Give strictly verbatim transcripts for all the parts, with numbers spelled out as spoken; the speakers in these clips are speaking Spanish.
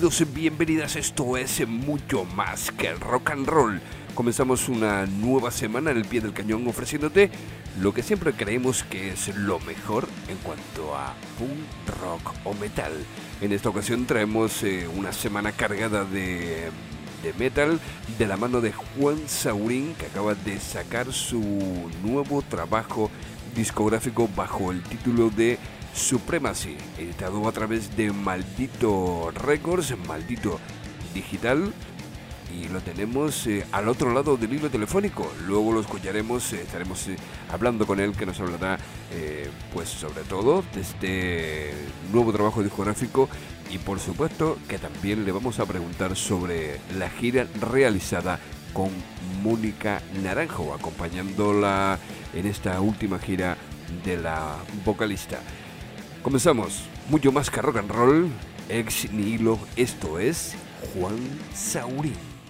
bienvenidos, bienvenidas. Esto es mucho más que el rock and roll. Comenzamos una nueva semana en el pie del cañón ofreciéndote lo que siempre creemos que es lo mejor en cuanto a punk rock o metal. En esta ocasión traemos eh, una semana cargada de, de metal de la mano de Juan Saurín, que acaba de sacar su nuevo trabajo discográfico bajo el título de Supremacy, editado a través de Maldito Records, Maldito Digital, y lo tenemos eh, al otro lado del hilo telefónico. Luego lo escucharemos, eh, estaremos eh, hablando con él, que nos hablará eh, pues sobre todo de este nuevo trabajo discográfico, y por supuesto que también le vamos a preguntar sobre la gira realizada con Mónica Naranjo, acompañándola en esta última gira de la vocalista. Comenzamos, mucho más que rock and roll, ex nihilo. Esto es Juan Saurín.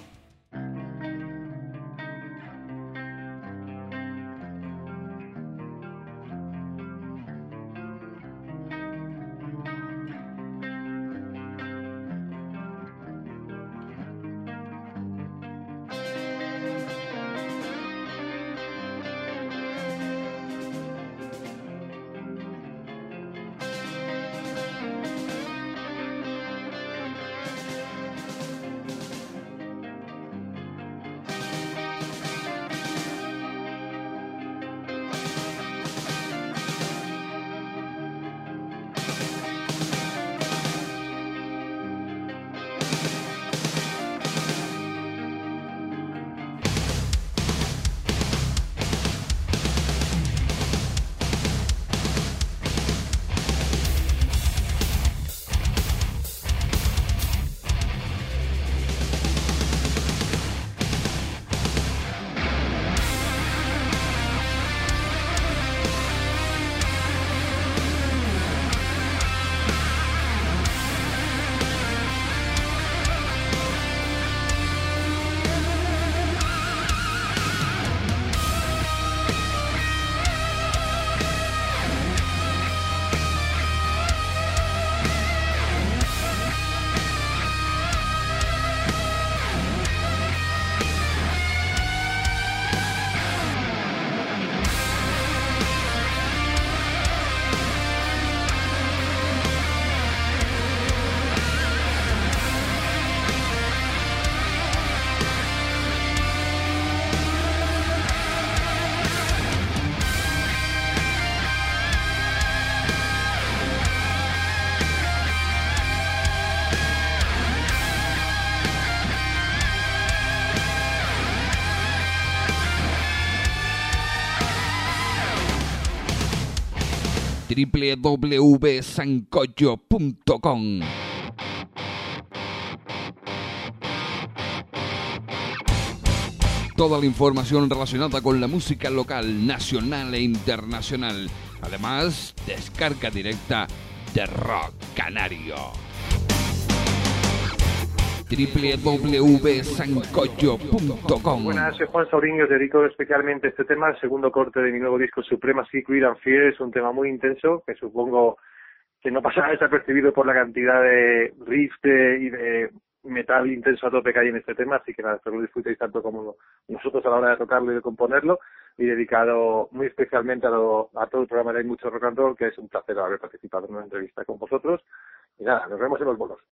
doble u doble u doble u punto sancocho punto com. Toda la información relacionada con la música local, nacional e internacional. Además, descarga directa de Rock Canario. doble u doble u doble u punto sancocho punto com. Buenas, soy Juan Saurín y os dedico especialmente a este tema, el segundo corte de mi nuevo disco Supremacy, Queer and Fear. Es un tema muy intenso que supongo que no pasará desapercibido por la cantidad de riffs de, y de metal intenso a tope que hay en este tema, así que nada, espero que lo disfrutéis tanto como nosotros a la hora de tocarlo y de componerlo, y dedicado muy especialmente a, lo, a todo el programa de Hay Mucho Rock and Roll, que es un placer haber participado en una entrevista con vosotros. Y nada, nos vemos en los bolos.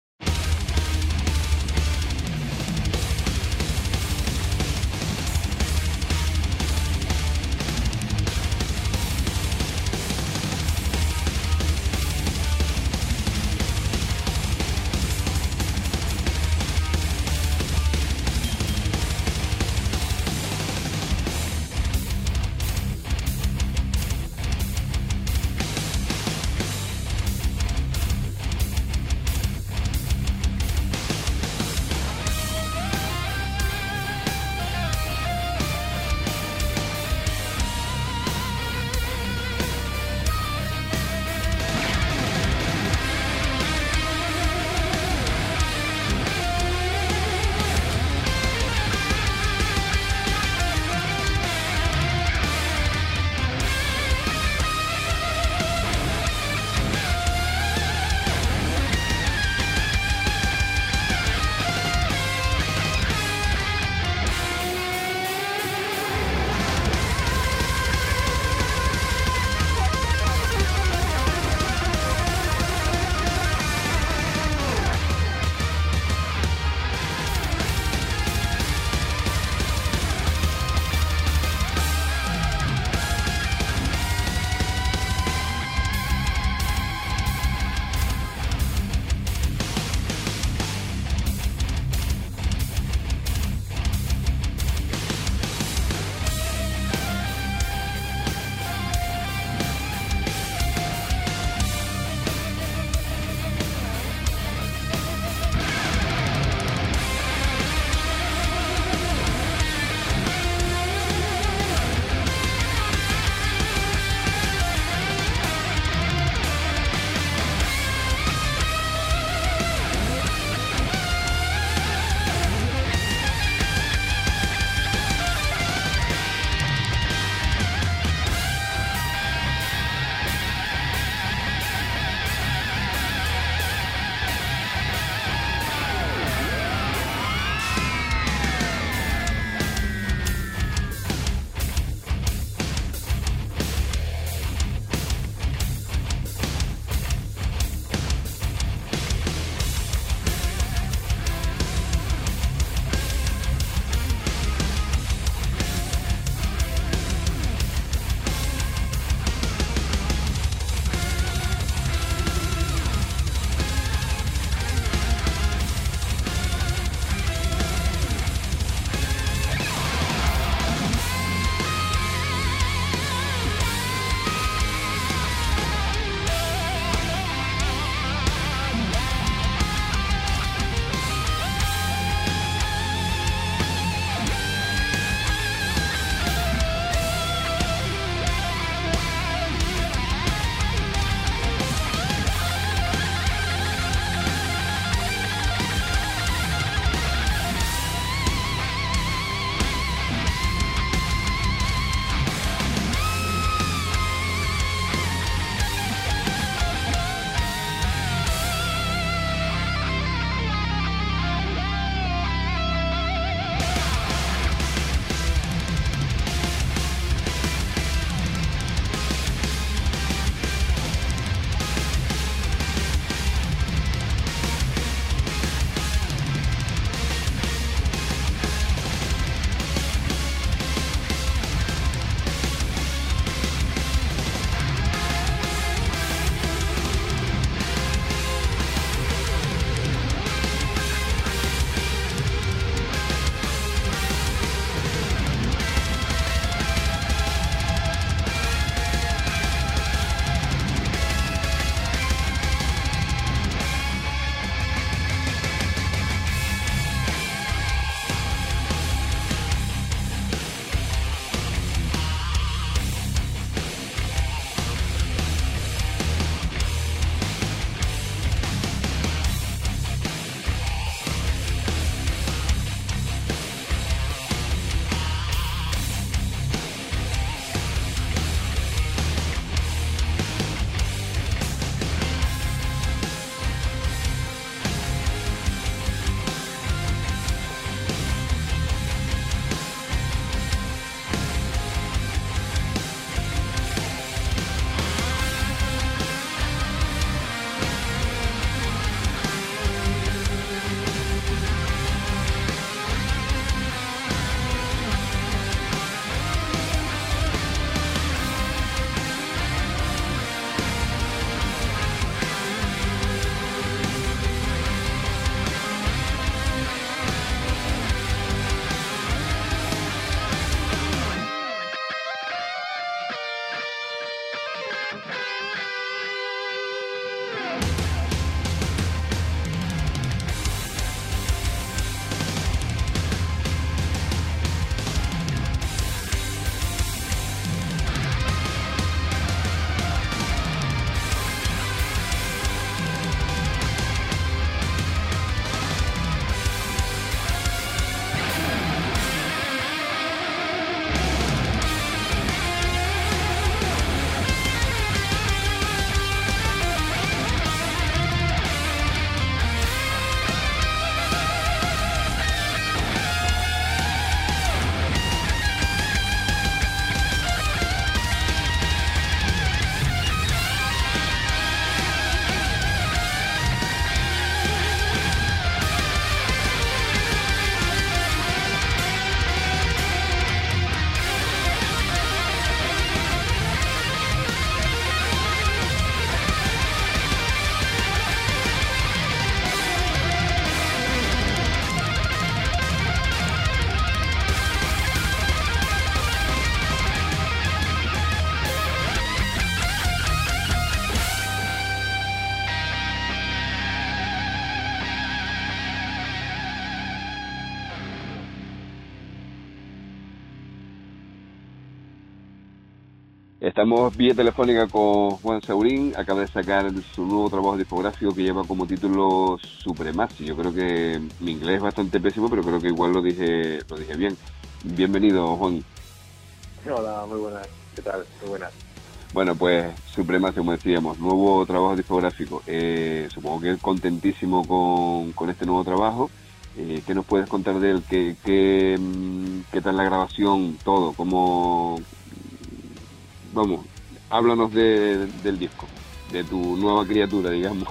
Estamos vía telefónica con Juan Saurín, acaba de sacar su nuevo trabajo discográfico que lleva como título Supremacy. Yo creo que mi inglés es bastante pésimo, pero creo que igual lo dije lo dije bien. Bienvenido, Juan. Hola, muy buenas. ¿Qué tal? Muy buenas. Bueno, pues Supremacy, como decíamos, nuevo trabajo discográfico. Eh, supongo que contentísimo con, con este nuevo trabajo. Eh, ¿Qué nos puedes contar de él? ¿Qué, qué, qué tal la grabación? Todo, ¿cómo...? Vamos, háblanos de, del disco, de tu nueva criatura, digamos.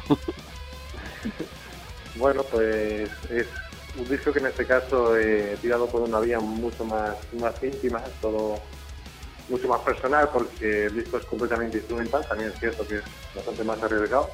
Bueno, pues es un disco que en este caso he tirado por una vía mucho más, más íntima, todo mucho más personal, porque el disco es completamente instrumental, también es cierto que es bastante más arriesgado,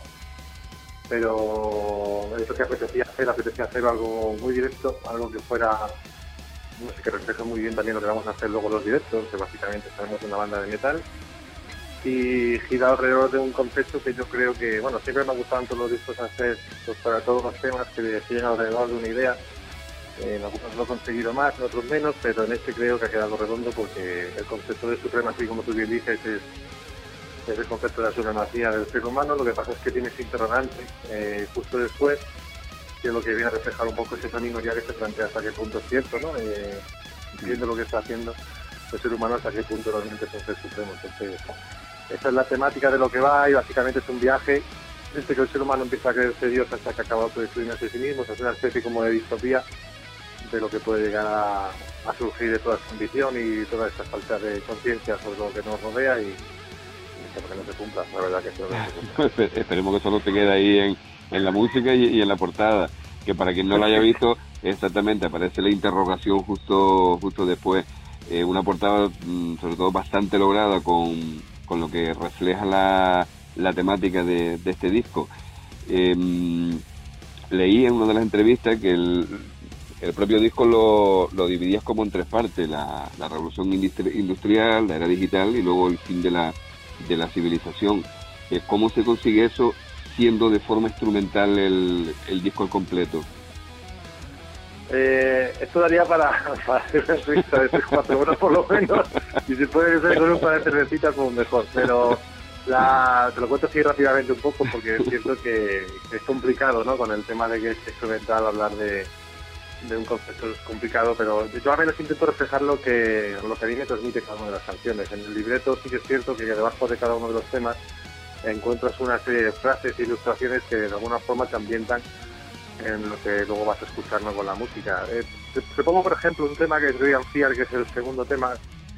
pero es lo que apetecía hacer, apetecía hacer algo muy directo, algo que fuera, no sé, que refleja muy bien también lo que vamos a hacer luego los directos, que básicamente tenemos una banda de metal, y gira alrededor de un concepto que yo creo que, bueno, siempre me ha gustado en todos los discos hacer, pues para todos los temas que giran alrededor de una idea. En algunos lo he conseguido más, en otros menos, pero en este creo que ha quedado redondo porque el concepto de supremacía, como tú bien dices, es, es el concepto de la supremacía del ser humano. Lo que pasa es que tiene ese interrogante eh, justo después, que es lo que viene a reflejar un poco esa minoría que se plantea hasta qué punto es cierto, ¿no? Eh, viendo lo que está haciendo el ser humano, hasta qué punto realmente es un ser supremo. Entonces, esa es la temática de lo que va y básicamente es un viaje desde que el ser humano empieza a creerse Dios hasta que acaba autodestruyéndose a sí mismo. Es una especie como de distopía de lo que puede llegar a, a surgir de toda esta ambición y toda esta falta de conciencia sobre lo que nos rodea y, y espero que no se cumpla, la verdad que espero que no se cumpla. Esperemos que solo te quede ahí en, en la música y, y en la portada, que para quien no la haya visto, exactamente, aparece la interrogación justo justo después. Eh, una portada mmm, sobre todo bastante lograda con, con lo que refleja la, la temática de, de este disco. Eh, leí en una de las entrevistas que el El propio disco lo, lo dividías como en tres partes, la, la revolución industrial, la era digital y luego el fin de la, de la civilización. Eh, ¿Cómo se consigue eso siendo de forma instrumental el, el disco al completo? Eh, esto daría para, para hacer una entrevista de tres cuatro horas por lo menos, y si puede ser con un par de cervecitas pues mejor, pero la, te lo cuento así rápidamente un poco porque es cierto que, que es complicado, ¿no? Con el tema de que es instrumental hablar de de un concepto complicado, pero yo a menos intento reflejar lo que lo que a mí me transmite cada una de las canciones. En el libreto sí que es cierto que debajo de cada uno de los temas encuentras una serie de frases e ilustraciones que de alguna forma te ambientan en lo que luego vas a escuchar, ¿no? Con la música. Eh, te, te pongo por ejemplo un tema que es Real Fear, que es el segundo tema,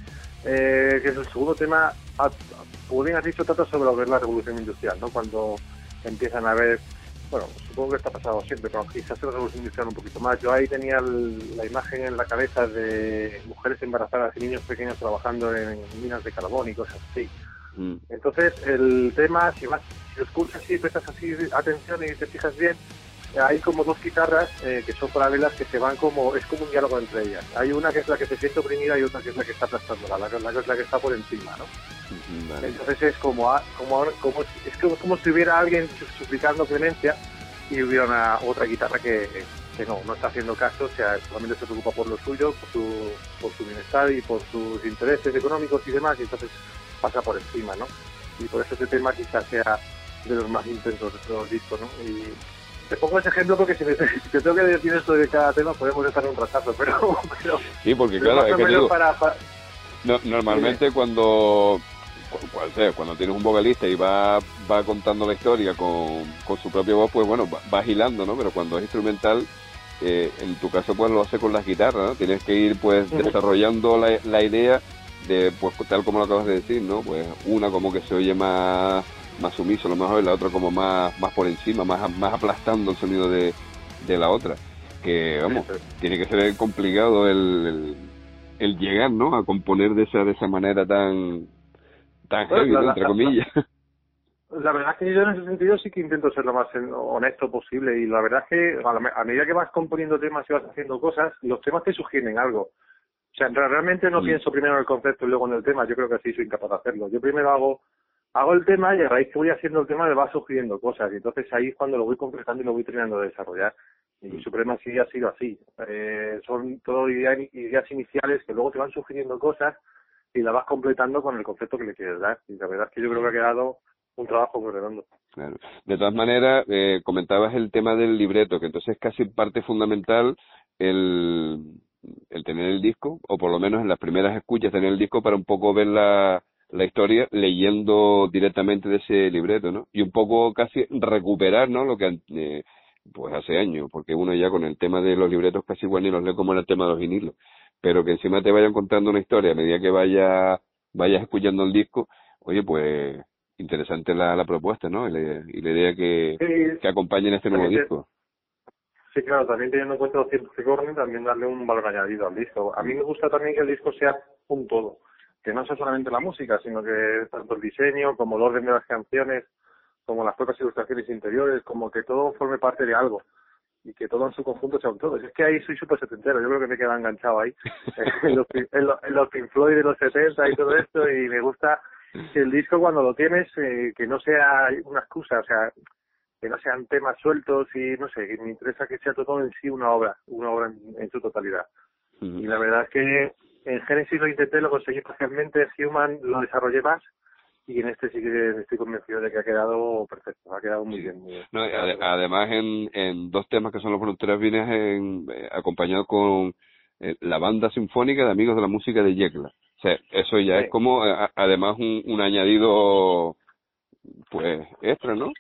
eh, que es el segundo tema, como bien has dicho, trata sobre lo que es la revolución industrial, ¿no? Cuando empiezan a haber, bueno, supongo que está pasado siempre, pero quizás la revolución industrial un poquito más. Yo ahí tenía el, la imagen en la cabeza de mujeres embarazadas y niños pequeños trabajando en minas de carbón y cosas así. Mm. Entonces, el tema, si vas, si lo escuchas y prestas así atención y te fijas bien, hay como dos guitarras eh, que son paralelas que se van como, es como un diálogo entre ellas. Hay una que es la que se siente oprimida y otra que es la que está aplastándola, la, la, la que es la que está por encima, ¿no? Vale. Entonces es como, como, como es como, como si hubiera alguien suplicando clemencia y hubiera una otra guitarra que, que no, no está haciendo caso, o sea, solamente se preocupa por lo suyo, por su, por su bienestar y por sus intereses económicos y demás, y entonces pasa por encima, ¿no? Y por eso ese tema quizás sea de los más intensos de todos los discos, ¿no? Y te pongo ese ejemplo porque si, me, si te tengo que decir esto de cada tema podemos estar un ratazo, pero, pero sí, porque claro, es que digo, para, para... No, normalmente sí. cuando cual sea, cuando tienes un vocalista y va va contando la historia con, con su propia voz, pues bueno, va, va hilando, ¿no? Pero cuando es instrumental, eh, en tu caso pues lo hace con las guitarras, ¿no? Tienes que ir pues desarrollando la, la idea de, pues tal como lo acabas de decir, ¿no? Pues una como que se oye más más sumiso a lo mejor, y la otra como más más por encima, más más aplastando el sonido de, de la otra. Que, vamos, sí, sí. tiene que ser complicado el, el, el llegar, ¿no? A componer de esa de esa manera tan tan bueno, heavy, la, ¿no? Entre la, comillas. La, la verdad es que yo en ese sentido sí que intento ser lo más honesto posible, y la verdad es que a, la, a medida que vas componiendo temas y vas haciendo cosas, los temas te sugieren algo. O sea, realmente no mm. pienso primero en el concepto y luego en el tema. Yo creo que así soy incapaz de hacerlo. Yo primero hago hago el tema y a raíz que voy haciendo el tema me va sugiriendo cosas, y entonces ahí es cuando lo voy concretando y lo voy terminando de desarrollar. Y mm. Supremacy ha sido así. Eh, son todo ideas, ideas iniciales que luego te van sugiriendo cosas, y la vas completando con el concepto que le quieres dar. Y la verdad es que yo creo que ha quedado un trabajo muy redondo. Claro. De todas maneras, eh, comentabas el tema del libreto, que entonces es casi parte fundamental el, el tener el disco, o por lo menos en las primeras escuchas tener el disco para un poco ver la, la historia leyendo directamente de ese libreto, ¿no? Y un poco casi recuperar, ¿no? Lo que eh, pues hace años, porque uno ya con el tema de los libretos casi igual ni los lee como en el tema de los vinilos, pero que encima te vayan contando una historia a medida que vaya vayas escuchando el disco. Oye, pues interesante la, la propuesta, ¿no? Y la, y la idea que, Sí, que acompañe en este nuevo también te- disco. sí, claro, también teniendo en cuenta los tiempos que corren, también darle un valor añadido al disco. A mí me gusta también que el disco sea un todo, que no sea solamente la música, sino que tanto el diseño como el orden de las canciones, como las propias ilustraciones interiores, como que todo forme parte de algo y que todo en su conjunto sea un todo. Es que ahí soy súper setentero, yo creo que me queda enganchado ahí en, los, Pink- en, los, en los Pink Floyd de los setenta y todo esto, y me gusta que el disco cuando lo tienes, eh, que no sea una excusa, o sea, que no sean temas sueltos y no sé, que me interesa que sea todo en sí una obra, una obra en, en su totalidad. Ujú. Y la verdad es que en Genesis lo intenté, lo conseguí parcialmente, en Human lo desarrollé más, y en este sí que estoy convencido de que ha quedado perfecto, ha quedado muy Sí. bien. Muy bien. No, ade- además en, en dos temas que son los voluntarios vienes en, eh, acompañado con eh, la banda sinfónica de Amigos de la Música de Yecla. O sea, eso ya es Sí. como eh, a- además un, un añadido pues extra, ¿no?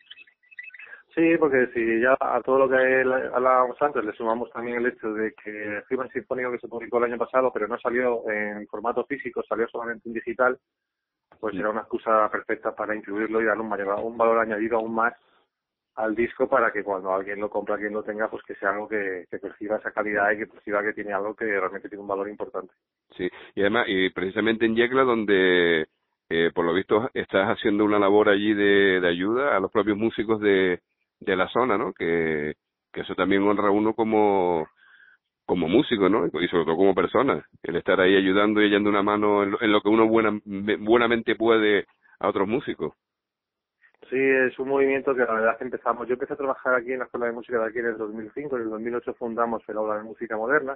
Sí, porque si ya a todo lo que hablábamos antes le sumamos también el hecho de que el Human Sinfónico, que se publicó el año pasado, pero no salió en formato físico, salió solamente en digital, pues Sí. era una excusa perfecta para incluirlo y darle un, mayor, un valor añadido aún más al disco, para que cuando alguien lo compra, quien lo tenga, pues que sea algo que, que perciba esa calidad y que perciba que tiene algo que realmente tiene un valor importante. Sí, y además, y precisamente en Yecla, donde eh, por lo visto estás haciendo una labor allí de, de ayuda a los propios músicos de, de la zona, ¿no? Que, que eso también honra a uno como, como músico, ¿no? Y sobre todo como persona, el estar ahí ayudando y echando una mano en lo, en lo que uno buena, buenamente puede a otros músicos. Sí, es un movimiento que la verdad es que empezamos. Yo empecé a trabajar aquí en la Escuela de Música de aquí en el dos mil cinco, en el dos mil ocho fundamos el Aula de Música Moderna,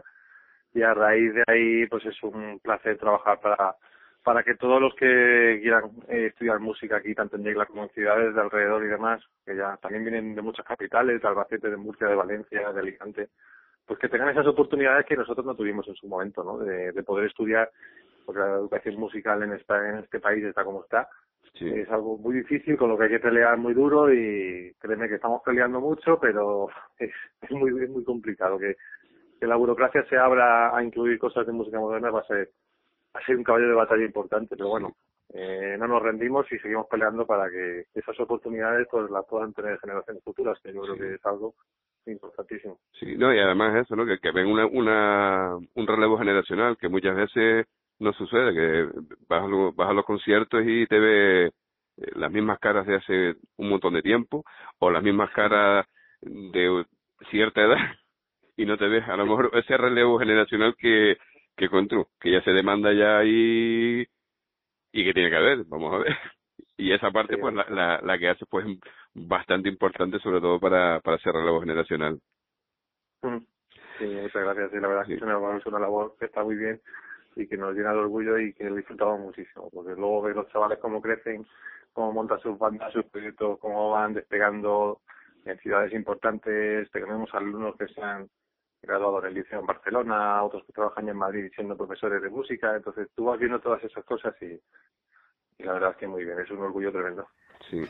y a raíz de ahí pues es un placer trabajar para para que todos los que quieran eh, estudiar música aquí, tanto en Yecla como en ciudades de alrededor y demás, que ya también vienen de muchas capitales, de Albacete, de Murcia, de Valencia, de Alicante, pues que tengan esas oportunidades que nosotros no tuvimos en su momento, ¿no? De, de poder estudiar, porque la educación musical en esta, en este país está como está. Sí, Es algo muy difícil, con lo que hay que pelear muy duro, y créeme que estamos peleando mucho, pero es, es muy es muy complicado. Que, que la burocracia se abra a incluir cosas de música moderna va a ser, va a ser un caballo de batalla importante, pero bueno, eh, no nos rendimos y seguimos peleando para que esas oportunidades pues las puedan tener generaciones futuras, que yo creo sí. que es algo importantísimo. Sí, no, y además eso, ¿no? Que, que ven una, una, un relevo generacional que muchas veces no sucede, que vas a, lo- vas a los conciertos y te ves eh, las mismas caras de hace un montón de tiempo, o las mismas caras de cierta edad, y no te ves a lo mejor ese relevo generacional que, que encontró, que ya se demanda ya ahí y que tiene que haber, vamos a ver. Y esa parte, Sí, pues, la, la, la que hace, pues, bastante importante, sobre todo para, para ese relevo generacional. mm. Sí, muchas gracias. Sí, la verdad es que Sí. es una, es una labor que está muy bien y que nos llena de orgullo y que disfrutamos muchísimo, porque luego ver los chavales cómo crecen, cómo montan sus bandas, sus proyectos, cómo van despegando en ciudades importantes. Tenemos alumnos que se han graduado en el liceo en Barcelona, otros que trabajan en Madrid siendo profesores de música. Entonces tú vas viendo todas esas cosas y, y la verdad es que muy bien, es un orgullo tremendo. Sí.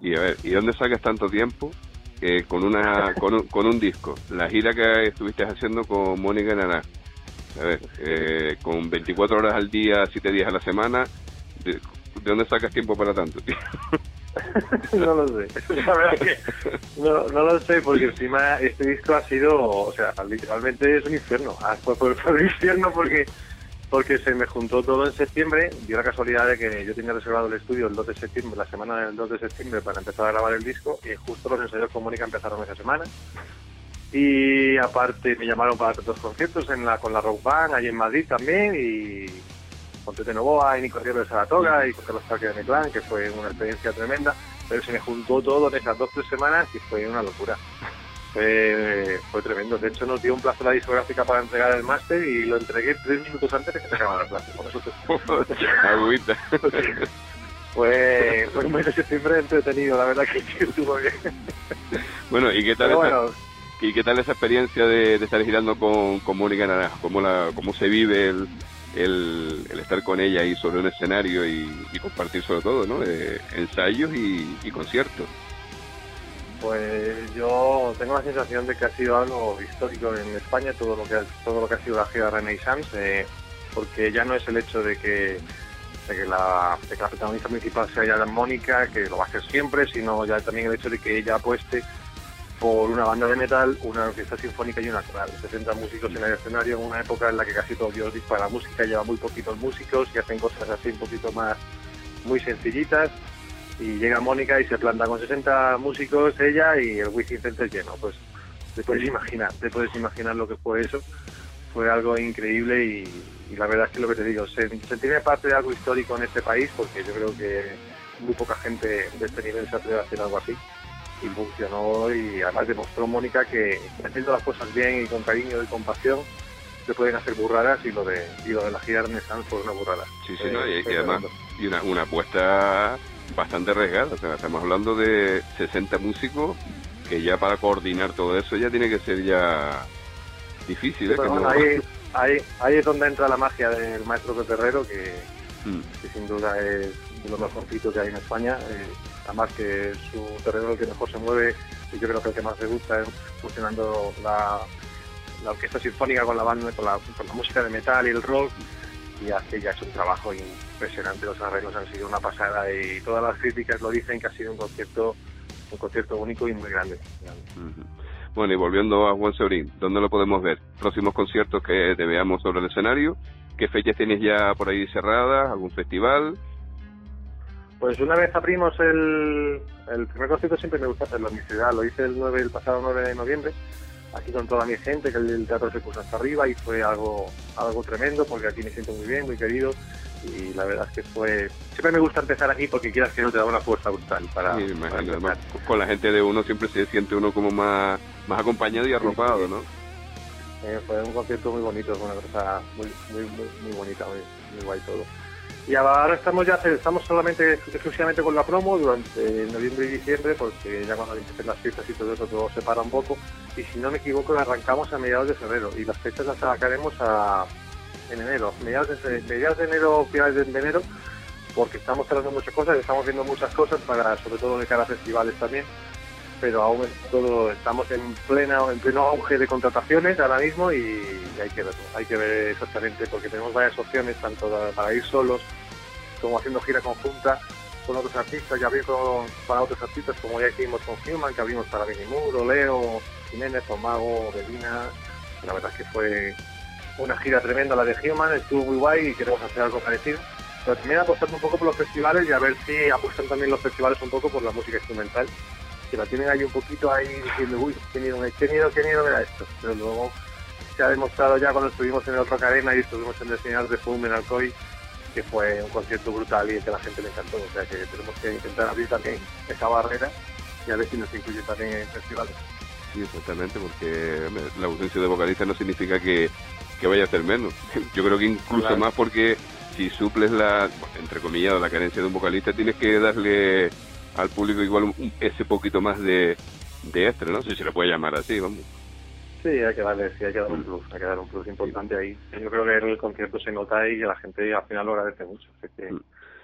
Y a ver, ¿y dónde sacas tanto tiempo eh, con una con un, con un disco? La gira que estuviste haciendo con Mónica Naranjo. A ver, eh, con veinticuatro horas al día, siete días a la semana, ¿de, de dónde sacas tiempo para tanto, tío? No lo sé, la verdad que no, no lo sé, porque encima este disco ha sido, o sea, literalmente es un infierno. Ah, fue, fue, fue un infierno porque porque se me juntó todo en septiembre. Dio la casualidad de que yo tenía reservado el estudio el dos de septiembre, la semana del dos de septiembre, para empezar a grabar el disco, y justo los ensayos con Mónica empezaron esa semana. Y aparte me llamaron para otros conciertos en la, con la Rock Band, allí en Madrid también, y con Tete Novoa y Nico Riero de Saratoga y con Carlos Parque de Meclán, que fue una experiencia tremenda, pero se me juntó todo en esas dos o tres semanas y fue una locura. Fue, fue tremendo. De hecho, nos dio un plazo la discográfica para entregar el máster y lo entregué tres minutos antes de que se acabara el plazo. Por eso te... Agüita. Fue, fue un mes de septiembre entretenido, la verdad que sí, estuvo bien. Bueno, ¿y qué tal, esa, bueno, ¿y qué tal esa experiencia de, de estar girando con, con Mónica Naranjo? ¿Cómo, la, ¿Cómo se vive el, el, el estar con ella ahí sobre un escenario y, y compartir sobre todo, ¿no? Eh, ensayos y, y conciertos. Pues yo tengo la sensación de que ha sido algo histórico en España todo lo que ha, todo lo que ha sido la gira Renaissance, eh, porque ya no es el hecho de que de que la, de que la protagonista principal sea ya Mónica, que lo va a hacer siempre, sino ya también el hecho de que ella apueste por una banda de metal, una orquesta sinfónica y una coral. sesenta músicos en el escenario en una época en la que casi todo Dios dispara la música, lleva muy poquitos músicos y hacen cosas así un poquito más muy sencillitas. Y llega Mónica y se planta con sesenta músicos ella y el Within Center lleno. Pues te puedes imaginar, te puedes imaginar lo que fue eso. Fue algo increíble y, y la verdad es que lo que te digo, sentirme parte de algo histórico en este país, porque yo creo que muy poca gente de este nivel se atreve a hacer algo así. Y funcionó, y además demostró Mónica que haciendo las cosas bien y con cariño y con pasión se pueden hacer burradas, y lo de y lo de la gira Renaissance fue una burrada. Sí, sí, eh, no, y, y además y una, una apuesta bastante arriesgada. O sea, estamos hablando de sesenta músicos, que ya para coordinar todo eso ya tiene que ser ya difícil, ¿eh? Sí, bueno, no... ahí, ahí, ahí es donde entra la magia del maestro Pepe Herrero, que, mm. que sin duda es de lo mejorcito que hay en España. Eh, además que su terreno el que mejor se mueve, y yo creo que el que más le gusta es funcionando la, la orquesta sinfónica con la banda, con la, con la música de metal y el rock, y hace ya es un trabajo impresionante. Los arreglos han sido una pasada y todas las críticas lo dicen, que ha sido un concierto un concierto único y muy grande. Uh-huh. Bueno, y volviendo a Juan Sebrín, ¿dónde lo podemos ver? Próximos conciertos que te veamos sobre el escenario. ¿Qué fechas tienes ya por ahí cerradas? ¿Algún festival? Pues una vez abrimos el, el primer concierto, siempre me gusta hacerlo en mi ciudad. Lo hice el, nueve, el pasado nueve de noviembre, aquí con toda mi gente, que el, el teatro se puso hasta arriba, y fue algo algo tremendo, porque aquí me siento muy bien, muy querido. Y la verdad es que fue... Siempre me gusta empezar aquí, porque quieras que no te da una fuerza brutal para... Sí, imagino, además, con la gente de uno siempre se siente uno como más, más acompañado y arropado, sí, sí. ¿no? Eh, fue un concierto muy bonito, fue una cosa muy muy muy, muy bonita, muy, muy guay todo. Y ahora estamos ya estamos solamente exclusivamente con la promo durante noviembre y diciembre, porque ya cuando empiecen las fiestas y todo eso todo se para un poco, y si no me equivoco arrancamos a mediados de febrero, y las fechas las sacaremos a en enero, mediados de, mediados de enero, finales de enero, porque estamos tratando muchas cosas, estamos viendo muchas cosas, para sobre todo de cara a festivales también, pero aún todo estamos en plena en pleno auge de contrataciones ahora mismo, y, y hay que verlo, hay que ver exactamente, porque tenemos varias opciones, tanto para ir solos como haciendo gira conjunta con otros artistas. Ya abrimos para otros artistas, como ya hicimos con Human, que abrimos para Benny Moore, Leo, Jiménez, Tomago, Belina. La verdad es que fue una gira tremenda la de Human, estuvo muy guay y queremos hacer algo parecido. Pero también apostando un poco por los festivales, y a ver si apuestan también los festivales un poco por la música instrumental, que la tienen ahí un poquito ahí diciendo, uy, qué miedo, qué miedo, qué miedo era esto. Pero luego se ha demostrado ya cuando estuvimos en el Rock Arena y estuvimos en el Señal de Fum en Alcoy, que fue un concierto brutal y que a la gente le encantó. O sea que tenemos que intentar abrir también esa barrera y a ver si nos incluye también en festivales. Sí, exactamente, porque la ausencia de vocalistas no significa que, que vaya a ser menos. Yo creo que incluso claro. Más, porque si suples la, entre comillas, la carencia de un vocalista, tienes que darle al público igual un, ese poquito más de, de extra, ¿no? Si se le puede llamar así, vamos. Sí, hay que darle, sí, hay que dar un plus, hay que dar un plus importante ahí. Yo creo que en el concierto se nota y que la gente al final lo agradece mucho. Así que...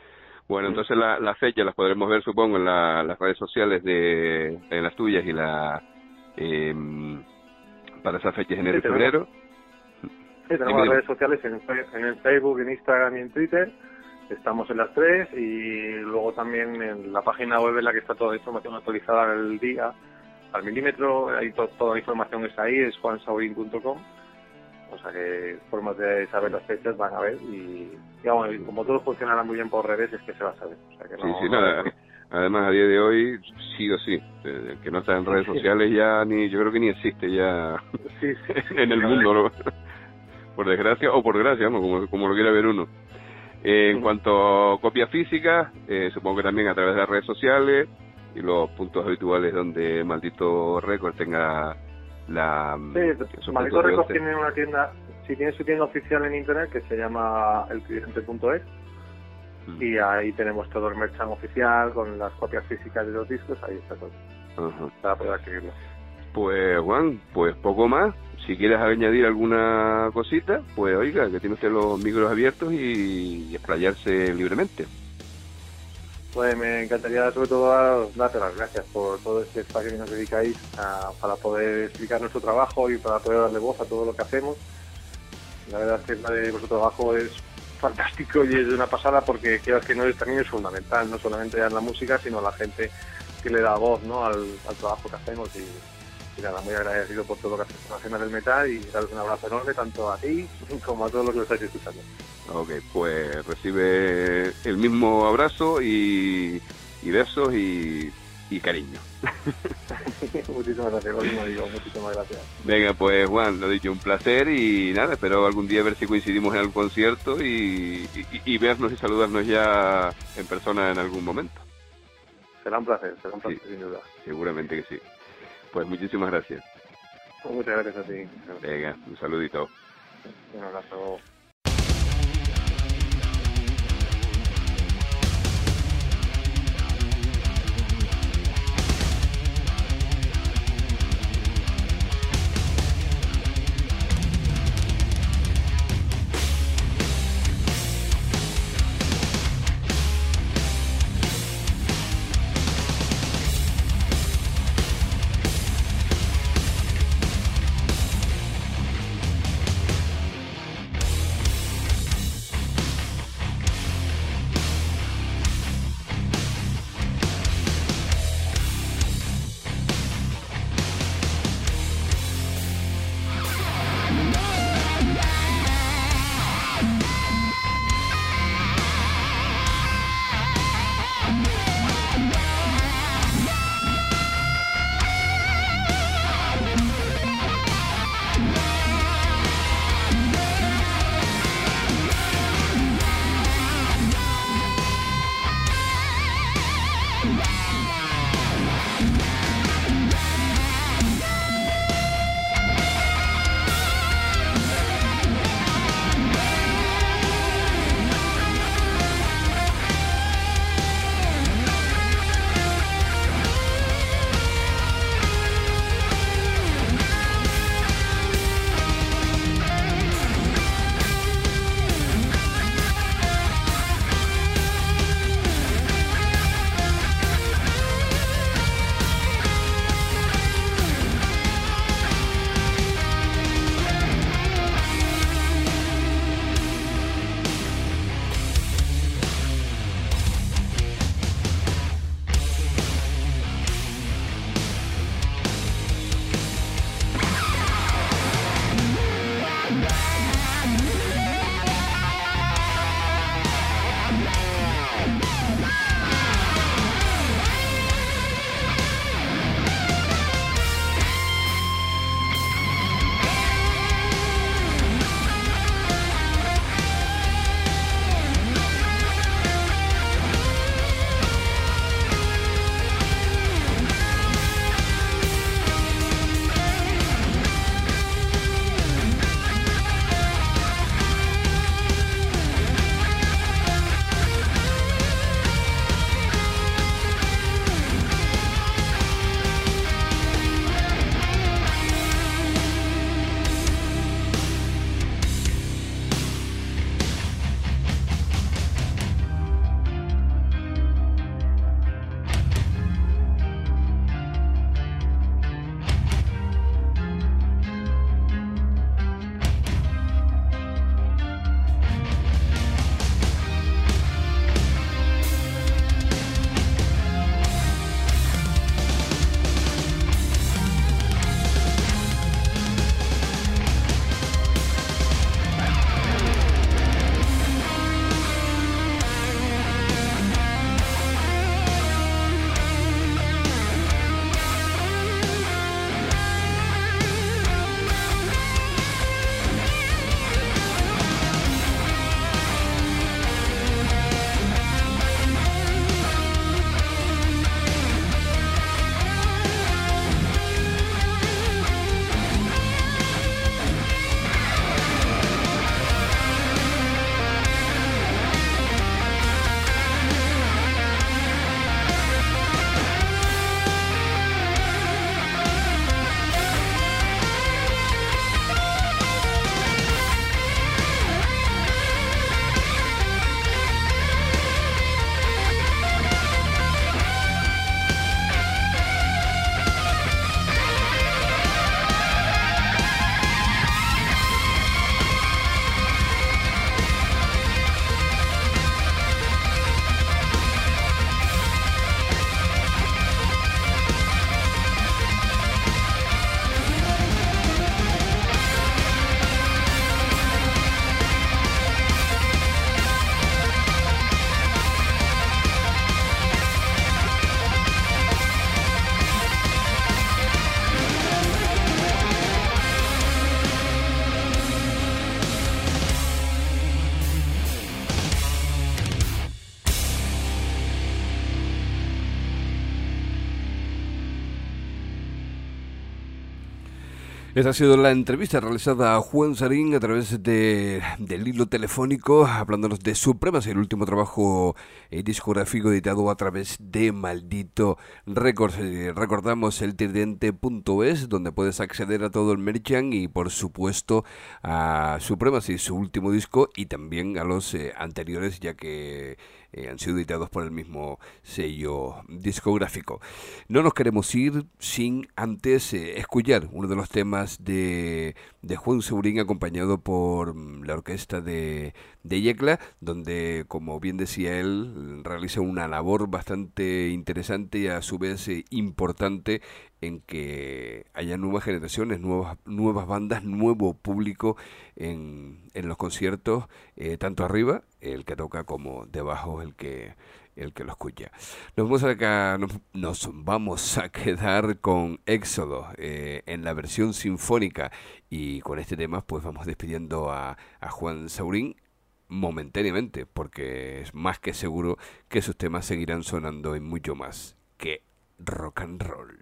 Bueno, entonces la, las fechas las podremos ver, supongo, en la, las redes sociales de en las tuyas y la eh, para esas fechas enero sí, y febrero. Sí, tenemos las redes sociales en, en el Facebook, en Instagram y en Twitter. Estamos en las tres y luego también en la página web en la que está toda la información actualizada al día, al milímetro. Ahí to, toda la información está ahí, es juan saurín punto com. O sea que formas de saber las fechas van a ver y, digamos, como todo funcionará muy bien por redes, es que se va a saber. O sea que no, sí, sí, no nada. Además, a día de hoy, sí o sí, el que no está en redes sociales ya ni, yo creo que ni existe ya sí, sí, sí, en el sí, mundo, ¿no? Por desgracia o por gracia, ¿no? Como, como lo quiera ver uno. Eh, en cuanto a copias físicas, eh, supongo que también a través de las redes sociales y los puntos habituales donde Maldito Record tenga la... Sí, Maldito Record tiene una tienda, sí, tiene su tienda oficial en internet que se llama el cliente punto es. Y ahí tenemos todo el merchan oficial con las copias físicas de los discos, ahí está todo. Ajá. Para poder adquirirlo. Pues Juan, pues poco más. Si quieres añadir alguna cosita, pues oiga, que tiene usted los micros abiertos y, y explayarse libremente. Pues me encantaría sobre todo darte las gracias por todo este espacio que nos dedicáis a, para poder explicar nuestro trabajo y para poder darle voz a todo lo que hacemos. La verdad es que la de vuestro trabajo es fantástico y es de una pasada porque creo que no es, también es fundamental, no solamente en la música, sino a la gente que le da voz, ¿no? al, al trabajo que hacemos y, y nada, muy agradecido por todo lo que haces por la Cena del Metal y daros un abrazo enorme tanto a ti como a todos los que lo estáis escuchando. Ok, pues recibe el mismo abrazo y, y besos y, y cariño. Muchísimas gracias, lo mismo digo, muchísimas gracias. Venga, pues Juan, lo dicho, un placer y nada, espero algún día ver si coincidimos en algún concierto y, y, y vernos y saludarnos ya en persona en algún momento. Será un placer, será un placer, sí, sin duda. Seguramente que sí. Pues muchísimas gracias. Muchas gracias a ti. Venga, un saludito. Un abrazo. Esta ha sido la entrevista realizada a Juan Sarín a través de, del hilo telefónico, hablándonos de Supremacy, el último trabajo eh, discográfico editado a través de Maldito Records. Eh, recordamos el tridente punto es, donde puedes acceder a todo el merchan y por supuesto a Supremacy, su último disco, y también a los eh, anteriores, ya que eh, han sido editados por el mismo sello discográfico. No nos queremos ir sin antes eh, escuchar uno de los temas de, de Juan Saurín, acompañado por la orquesta de, de Yecla, donde, como bien decía él, realiza una labor bastante interesante y a su vez eh, importante en que haya nuevas generaciones, nuevas, nuevas bandas, nuevo público en, en los conciertos, eh, tanto arriba, el que toca, como debajo, el que el que lo escucha. Nos vamos acá, nos, nos vamos a quedar con Éxodo eh, en la versión sinfónica, y con este tema pues vamos despidiendo a, a Juan Saurín momentáneamente, porque es más que seguro que sus temas seguirán sonando en mucho más que rock and roll.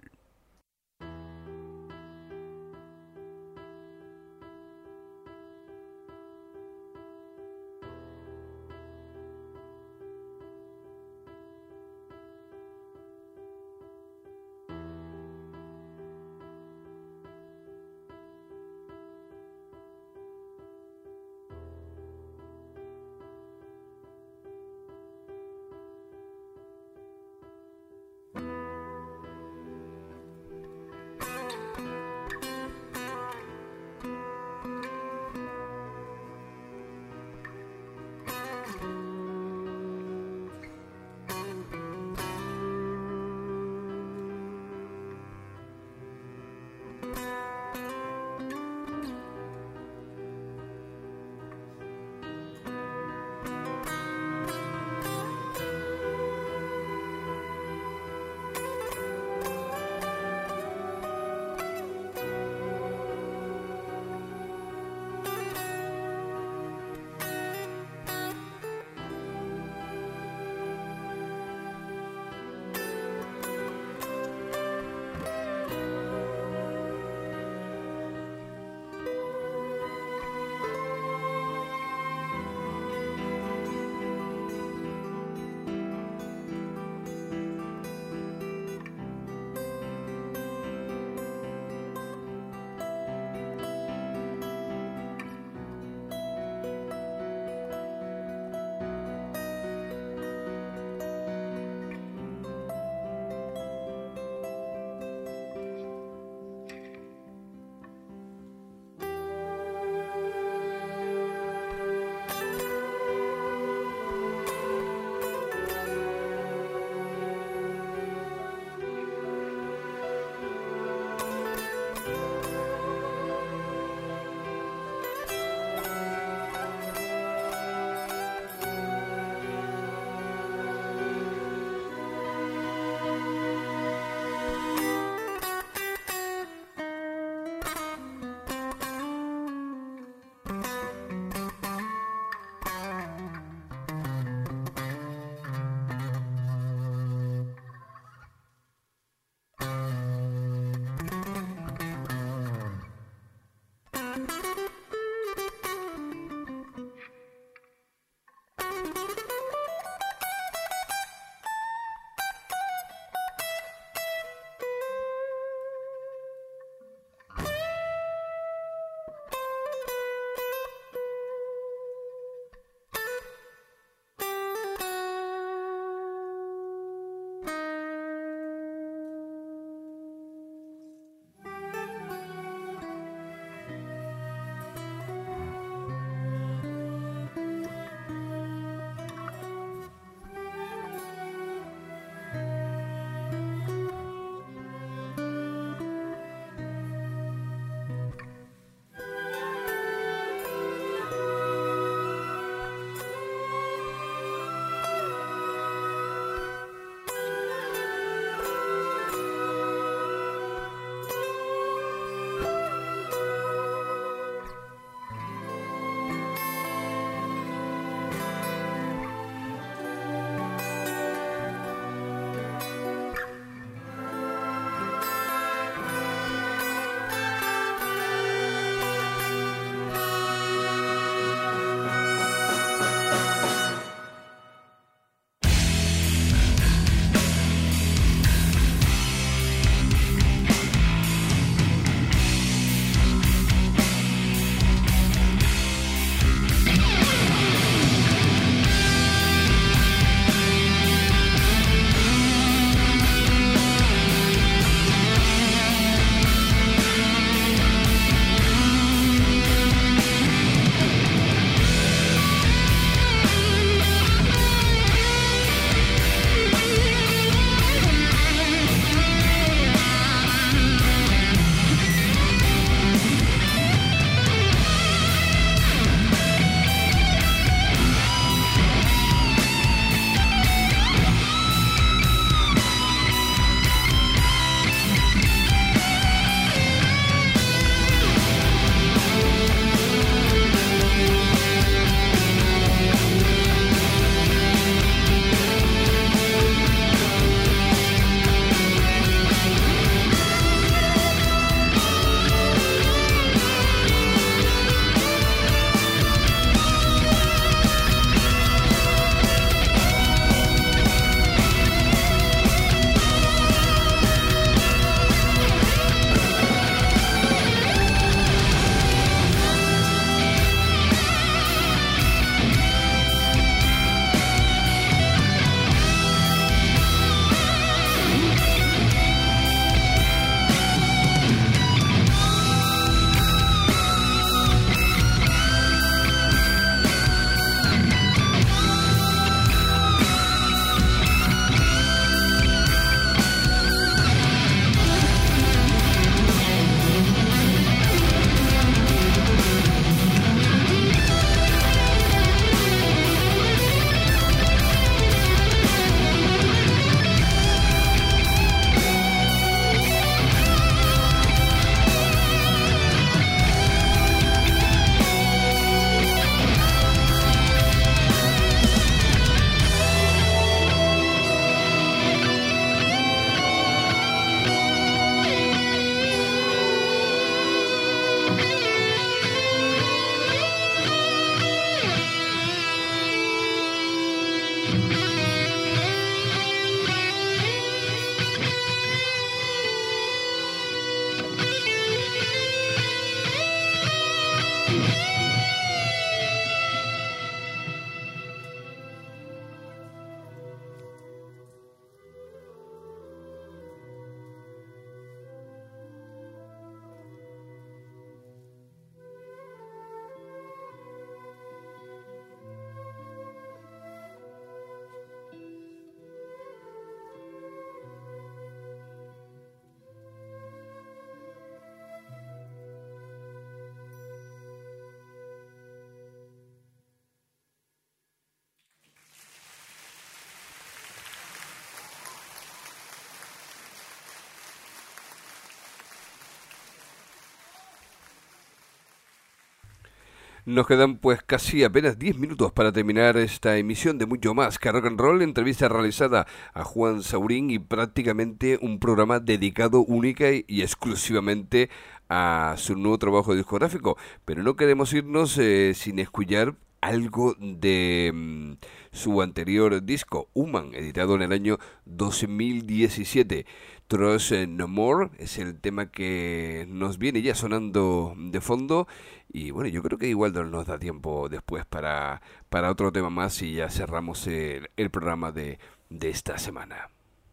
Nos quedan pues casi apenas diez minutos para terminar esta emisión de Mucho Más que Rock and Roll, entrevista realizada a Juan Saurín y prácticamente un programa dedicado única y exclusivamente a su nuevo trabajo discográfico. Pero no queremos irnos eh, sin escuchar algo de um, su anterior disco, Human, editado en el año dos mil diecisiete. Trust No More es el tema que nos viene ya sonando de fondo y bueno, yo creo que igual no nos da tiempo después para, para otro tema más y ya cerramos el, el programa de, de esta semana.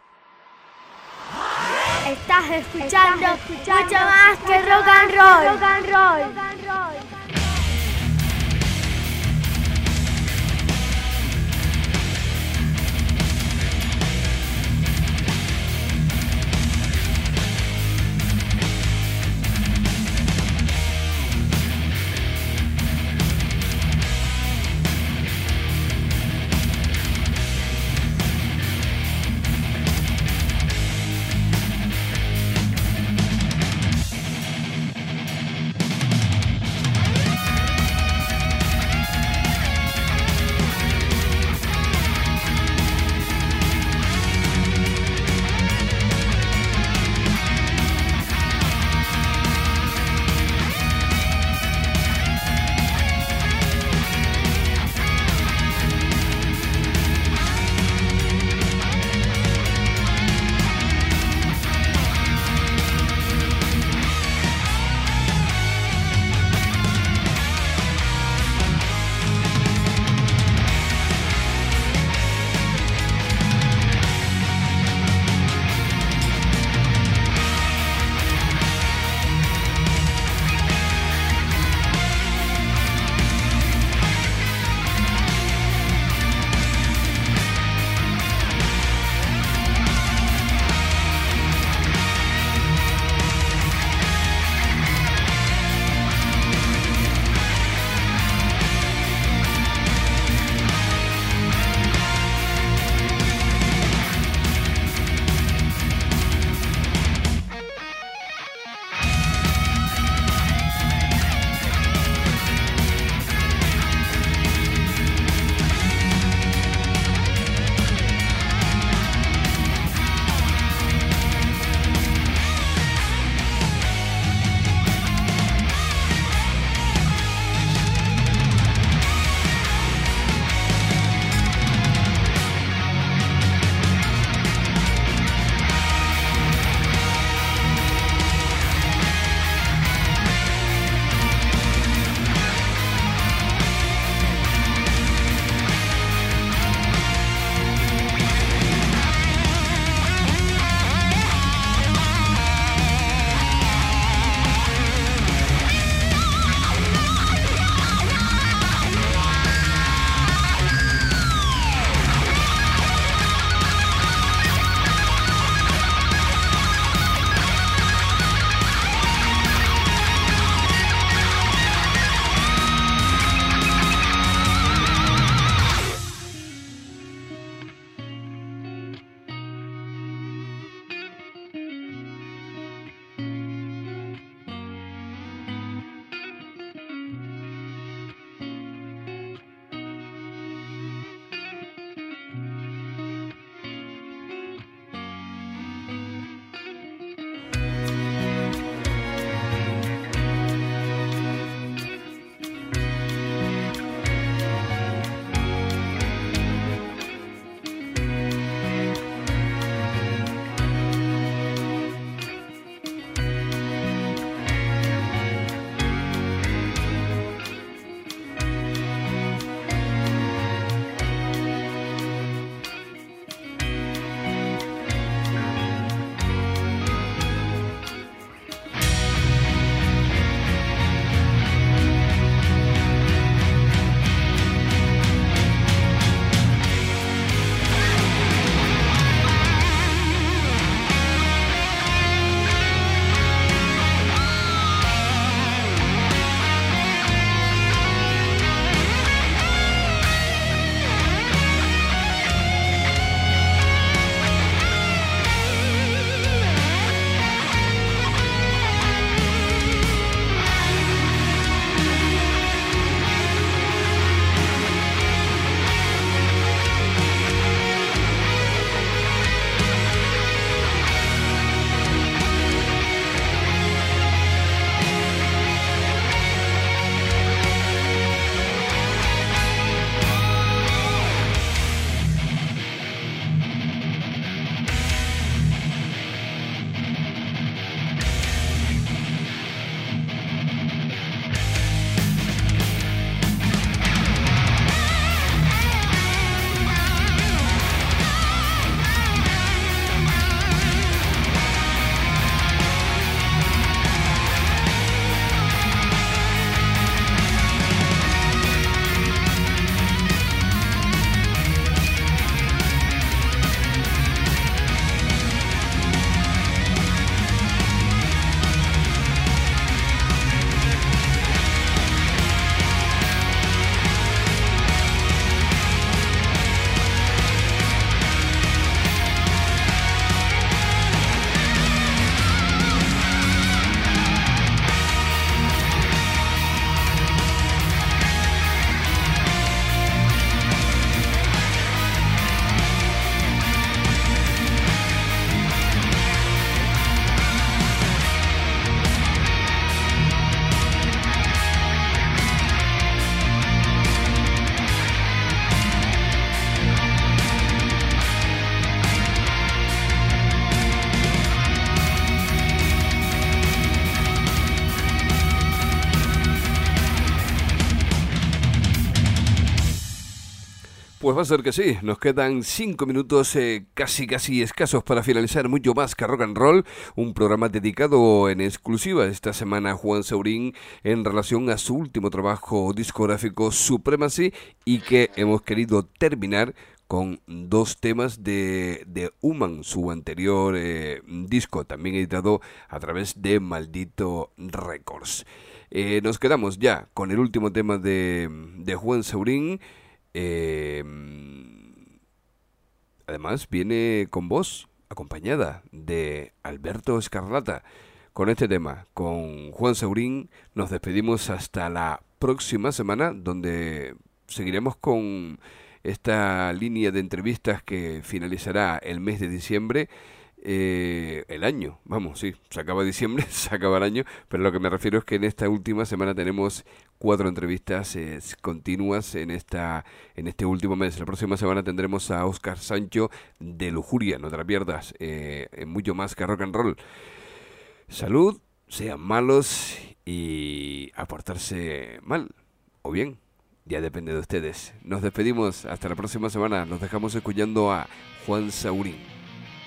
Estás escuchando, Estás escuchando mucho más que rock and roll. Rock and roll. Rock and roll. Pues va a ser que sí, nos quedan cinco minutos eh, casi casi escasos para finalizar Mucho Más que Rock and Roll, un programa dedicado en exclusiva esta semana a Juan Saurín en relación a su último trabajo discográfico Supremacy, y que hemos querido terminar con dos temas de, de Human, su anterior eh, disco, también editado a través de Maldito Records. Eh, nos quedamos ya con el último tema de, de Juan Saurín. Eh, además viene con voz acompañada de Alberto Escarlata. Con este tema, con Juan Saurín, nos despedimos hasta la próxima semana, donde seguiremos con esta línea de entrevistas que finalizará el mes de diciembre. Eh, el año, vamos, sí, se acaba diciembre, se acaba el año, pero lo que me refiero es que en esta última semana tenemos cuatro entrevistas eh, continuas en esta en este último mes. La próxima semana tendremos a Óscar Sancho de Lujuria, no te la pierdas, eh, en Mucho Más que Rock and Roll. Salud, sean malos y a portarse mal o bien, ya depende de ustedes. Nos despedimos hasta la próxima semana, nos dejamos escuchando a Juan Saurín.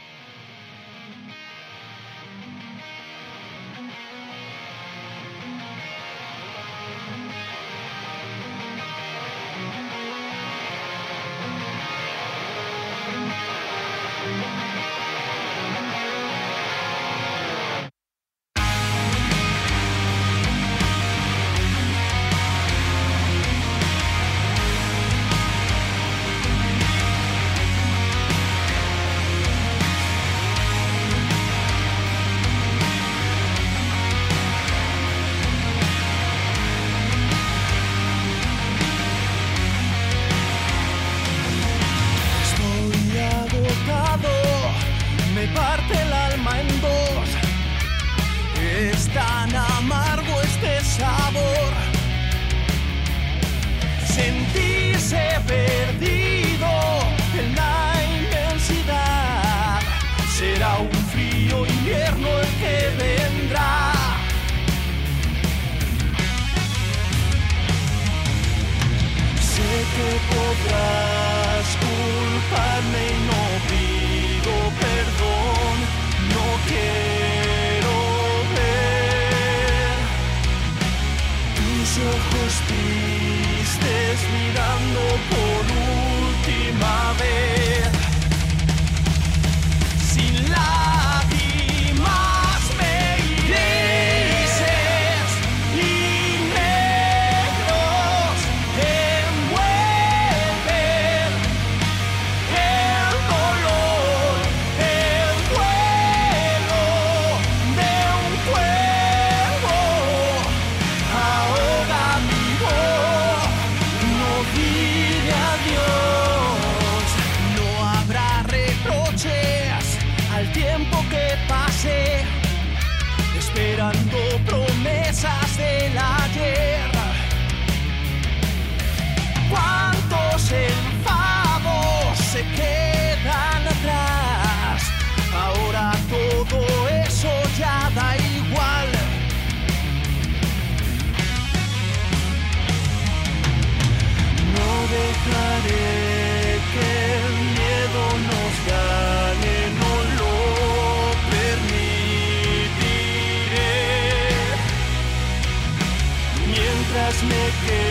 Me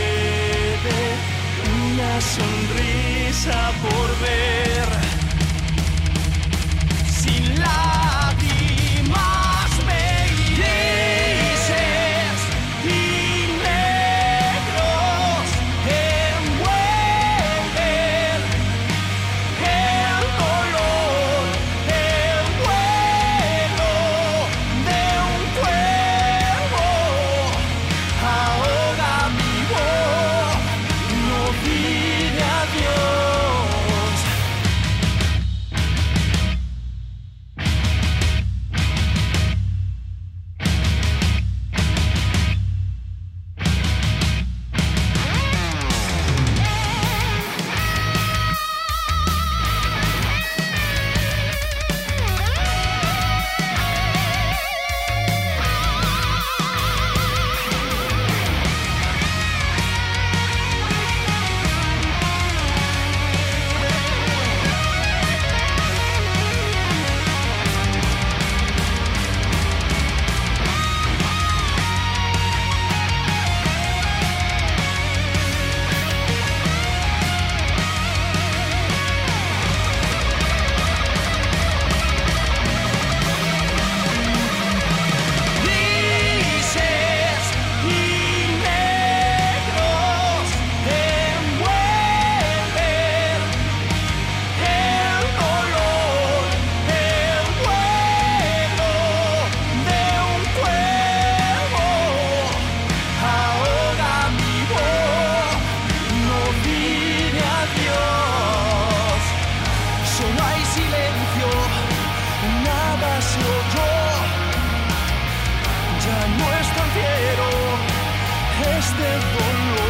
quede una sonrisa por ver, sin lágrimas me grises y negros envuelven el dolor, el vuelo de un cuervo. Ahora no pide adiós. este dolor.